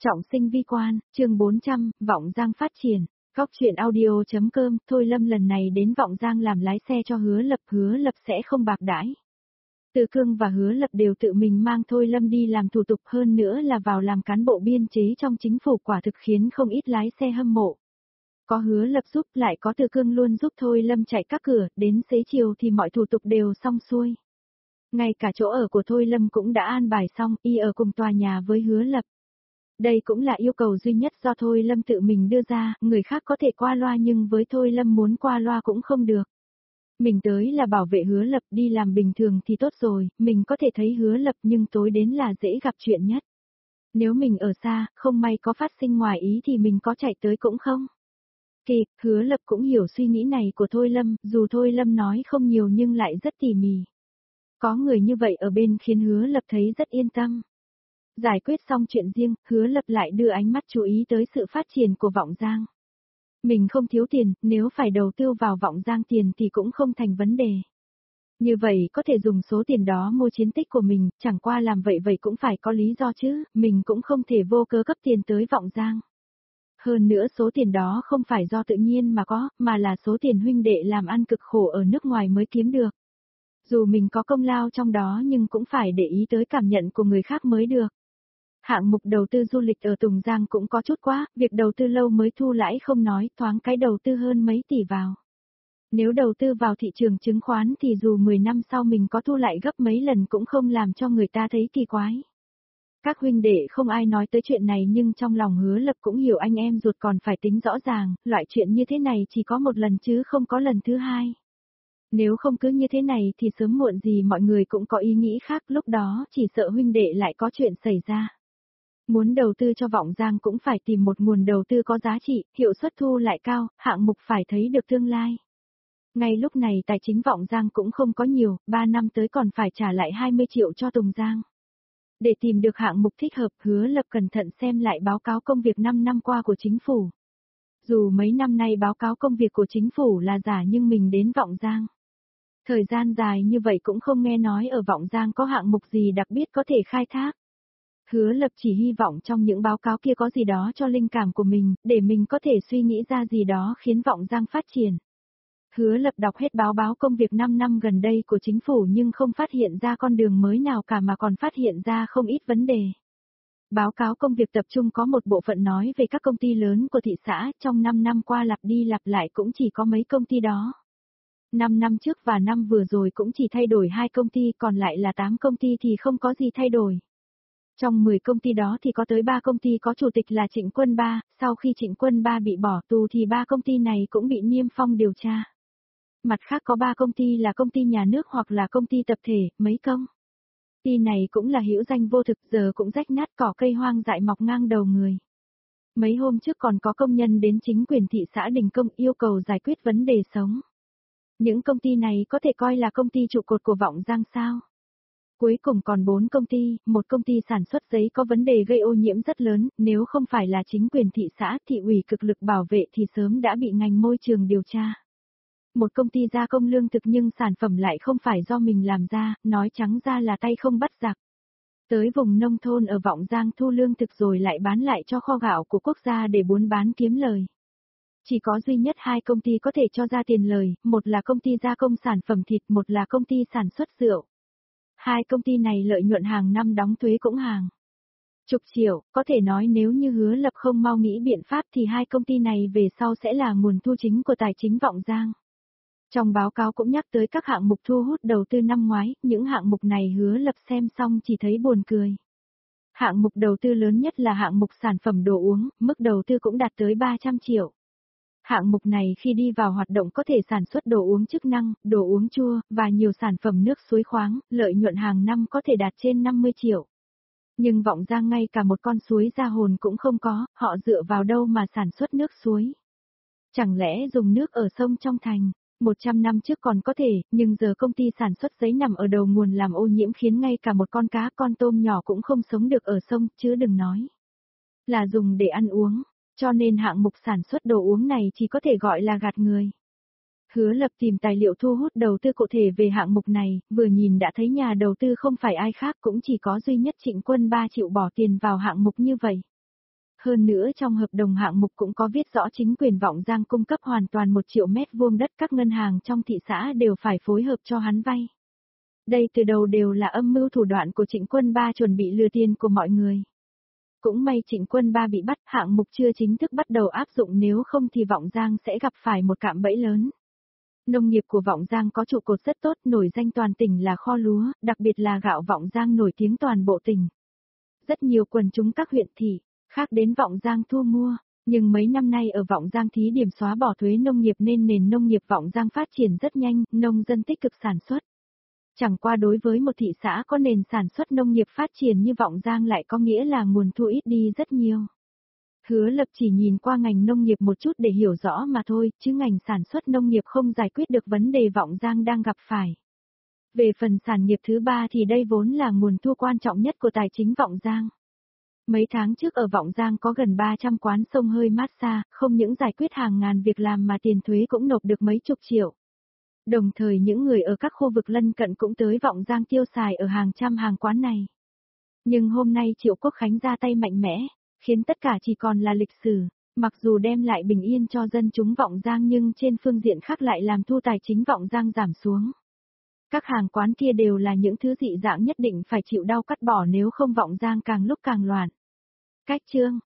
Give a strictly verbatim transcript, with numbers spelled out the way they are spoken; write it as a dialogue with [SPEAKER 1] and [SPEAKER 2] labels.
[SPEAKER 1] Trọng sinh vi quan, chương bốn trăm, Vọng Giang phát triển. Góc truyện audio.com, Thôi Lâm lần này đến Vọng Giang làm lái xe cho Hứa Lập, Hứa Lập sẽ không bạc đãi. Từ Cương và Hứa Lập đều tự mình mang Thôi Lâm đi làm thủ tục, hơn nữa là vào làm cán bộ biên chế trong chính phủ, quả thực khiến không ít lái xe hâm mộ. Có Hứa Lập giúp, lại có Từ Cương luôn giúp Thôi Lâm chạy các cửa, đến xế chiều thì mọi thủ tục đều xong xuôi. Ngay cả chỗ ở của Thôi Lâm cũng đã an bài xong, y ở cùng tòa nhà với Hứa Lập. Đây cũng là yêu cầu duy nhất do Thôi Lâm tự mình đưa ra, người khác có thể qua loa nhưng với Thôi Lâm muốn qua loa cũng không được. Mình tới là bảo vệ Hứa Lập, đi làm bình thường thì tốt rồi, mình có thể thấy Hứa Lập nhưng tối đến là dễ gặp chuyện nhất. Nếu mình ở xa, không may có phát sinh ngoài ý thì mình có chạy tới cũng không. Kịp, Hứa Lập cũng hiểu suy nghĩ này của Thôi Lâm, dù Thôi Lâm nói không nhiều nhưng lại rất tỉ mỉ. Có người như vậy ở bên khiến Hứa Lập thấy rất yên tâm. Giải quyết xong chuyện riêng, Hứa Lập lại đưa ánh mắt chú ý tới sự phát triển của Vọng Giang. Mình không thiếu tiền, nếu phải đầu tư vào Vọng Giang tiền thì cũng không thành vấn đề. Như vậy có thể dùng số tiền đó mua chiến tích của mình, chẳng qua làm vậy vậy cũng phải có lý do chứ, mình cũng không thể vô cớ cấp tiền tới Vọng Giang. Hơn nữa số tiền đó không phải do tự nhiên mà có, mà là số tiền huynh đệ làm ăn cực khổ ở nước ngoài mới kiếm được. Dù mình có công lao trong đó nhưng cũng phải để ý tới cảm nhận của người khác mới được. Hạng mục đầu tư du lịch ở Tùng Giang cũng có chút quá, việc đầu tư lâu mới thu lãi không nói, thoáng cái đầu tư hơn mấy tỷ vào. Nếu đầu tư vào thị trường chứng khoán thì dù mười năm sau mình có thu lại gấp mấy lần cũng không làm cho người ta thấy kỳ quái. Các huynh đệ không ai nói tới chuyện này nhưng trong lòng Hứa Lập cũng hiểu anh em ruột còn phải tính rõ ràng, loại chuyện như thế này chỉ có một lần chứ không có lần thứ hai. Nếu không cứ như thế này thì sớm muộn gì mọi người cũng có ý nghĩ khác, lúc đó chỉ sợ huynh đệ lại có chuyện xảy ra. Muốn đầu tư cho Vọng Giang cũng phải tìm một nguồn đầu tư có giá trị, hiệu suất thu lại cao, hạng mục phải thấy được tương lai. Ngay lúc này tài chính Vọng Giang cũng không có nhiều, ba năm tới còn phải trả lại hai mươi triệu cho Tùng Giang. Để tìm được hạng mục thích hợp, Hứa Lập cẩn thận xem lại báo cáo công việc năm năm qua của chính phủ. Dù mấy năm nay báo cáo công việc của chính phủ là giả nhưng mình đến Vọng Giang. Thời gian dài như vậy cũng không nghe nói ở Vọng Giang có hạng mục gì đặc biệt có thể khai thác. Hứa Lập chỉ hy vọng trong những báo cáo kia có gì đó cho linh cảm của mình, để mình có thể suy nghĩ ra gì đó khiến Vọng Giang phát triển. Hứa Lập đọc hết báo báo công việc năm năm gần đây của chính phủ nhưng không phát hiện ra con đường mới nào cả mà còn phát hiện ra không ít vấn đề. Báo cáo công việc tập trung có một bộ phận nói về các công ty lớn của thị xã, trong năm năm qua lặp đi lặp lại cũng chỉ có mấy công ty đó. năm năm trước và năm vừa rồi cũng chỉ thay đổi hai công ty, còn lại là tám công ty thì không có gì thay đổi. Trong mười công ty đó thì có tới ba công ty có chủ tịch là Trịnh Quân Ba, sau khi Trịnh Quân Ba bị bỏ tù thì ba công ty này cũng bị niêm phong điều tra. Mặt khác có ba công ty là công ty nhà nước hoặc là công ty tập thể, mấy công ty này cũng là hữu danh vô thực, giờ cũng rách nát, cỏ cây hoang dại mọc ngang đầu người. Mấy hôm trước còn có công nhân đến chính quyền thị xã đình công yêu cầu giải quyết vấn đề sống. Những công ty này có thể coi là công ty trụ cột của Vọng Giang sao? Cuối cùng còn bốn công ty, một công ty sản xuất giấy có vấn đề gây ô nhiễm rất lớn, nếu không phải là chính quyền thị xã, thị ủy cực lực bảo vệ thì sớm đã bị ngành môi trường điều tra. Một công ty gia công lương thực nhưng sản phẩm lại không phải do mình làm ra, nói trắng ra là tay không bắt giặc. Tới vùng nông thôn ở Vọng Giang thu lương thực rồi lại bán lại cho kho gạo của quốc gia để buôn bán kiếm lời. Chỉ có duy nhất hai công ty có thể cho ra tiền lời, một là công ty gia công sản phẩm thịt, một là công ty sản xuất rượu. Hai công ty này lợi nhuận hàng năm đóng thuế cũng hàng chục triệu, có thể nói nếu như Hứa Lập không mau nghĩ biện pháp thì hai công ty này về sau sẽ là nguồn thu chính của tài chính Vọng Giang. Trong báo cáo cũng nhắc tới các hạng mục thu hút đầu tư năm ngoái, những hạng mục này Hứa Lập xem xong chỉ thấy buồn cười. Hạng mục đầu tư lớn nhất là hạng mục sản phẩm đồ uống, mức đầu tư cũng đạt tới ba trăm triệu. Hạng mục này khi đi vào hoạt động có thể sản xuất đồ uống chức năng, đồ uống chua, và nhiều sản phẩm nước suối khoáng, lợi nhuận hàng năm có thể đạt trên năm mươi triệu. Nhưng Vọng Giang ngay cả một con suối ra hồn cũng không có, họ dựa vào đâu mà sản xuất nước suối? Chẳng lẽ dùng nước ở sông trong thành? một trăm năm trước còn có thể, nhưng giờ công ty sản xuất giấy nằm ở đầu nguồn làm ô nhiễm khiến ngay cả một con cá con tôm nhỏ cũng không sống được ở sông, chứ đừng nói là dùng để ăn uống. Cho nên hạng mục sản xuất đồ uống này chỉ có thể gọi là gạt người. Hứa Lập tìm tài liệu thu hút đầu tư cụ thể về hạng mục này, vừa nhìn đã thấy nhà đầu tư không phải ai khác cũng chỉ có duy nhất Trịnh Quân Ba chịu bỏ tiền vào hạng mục như vậy. Hơn nữa trong hợp đồng hạng mục cũng có viết rõ chính quyền Vọng Giang cung cấp hoàn toàn một triệu mét vuông đất, các ngân hàng trong thị xã đều phải phối hợp cho hắn vay. Đây từ đầu đều là âm mưu thủ đoạn của Trịnh Quân Ba chuẩn bị lừa tiền của mọi người. Cũng may Trịnh Quân Ba bị bắt, hạng mục chưa chính thức bắt đầu áp dụng, nếu không thì Vọng Giang sẽ gặp phải một cạm bẫy lớn. Nông nghiệp của Vọng Giang có trụ cột rất tốt, nổi danh toàn tỉnh là kho lúa, đặc biệt là gạo Vọng Giang nổi tiếng toàn bộ tỉnh. Rất nhiều quần chúng các huyện thị khác đến Vọng Giang thu mua, nhưng mấy năm nay ở Vọng Giang thí điểm xóa bỏ thuế nông nghiệp nên nền nông nghiệp Vọng Giang phát triển rất nhanh, nông dân tích cực sản xuất. Chẳng qua đối với một thị xã có nền sản xuất nông nghiệp phát triển như Vọng Giang lại có nghĩa là nguồn thu ít đi rất nhiều. Hứa Lập chỉ nhìn qua ngành nông nghiệp một chút để hiểu rõ mà thôi, chứ ngành sản xuất nông nghiệp không giải quyết được vấn đề Vọng Giang đang gặp phải. Về phần sản nghiệp thứ ba thì đây vốn là nguồn thu quan trọng nhất của tài chính Vọng Giang. Mấy tháng trước ở Vọng Giang có gần ba trăm quán xông hơi massage, không những giải quyết hàng ngàn việc làm mà tiền thuế cũng nộp được mấy chục triệu. Đồng thời những người ở các khu vực lân cận cũng tới Vọng Giang tiêu xài ở hàng trăm hàng quán này. Nhưng hôm nay Triệu Quốc Khánh ra tay mạnh mẽ, khiến tất cả chỉ còn là lịch sử, mặc dù đem lại bình yên cho dân chúng Vọng Giang nhưng trên phương diện khác lại làm thu tài chính Vọng Giang giảm xuống. Các hàng quán kia đều là những thứ dị dạng nhất định phải chịu đau cắt bỏ, nếu không Vọng Giang càng lúc càng loạn. Cách chương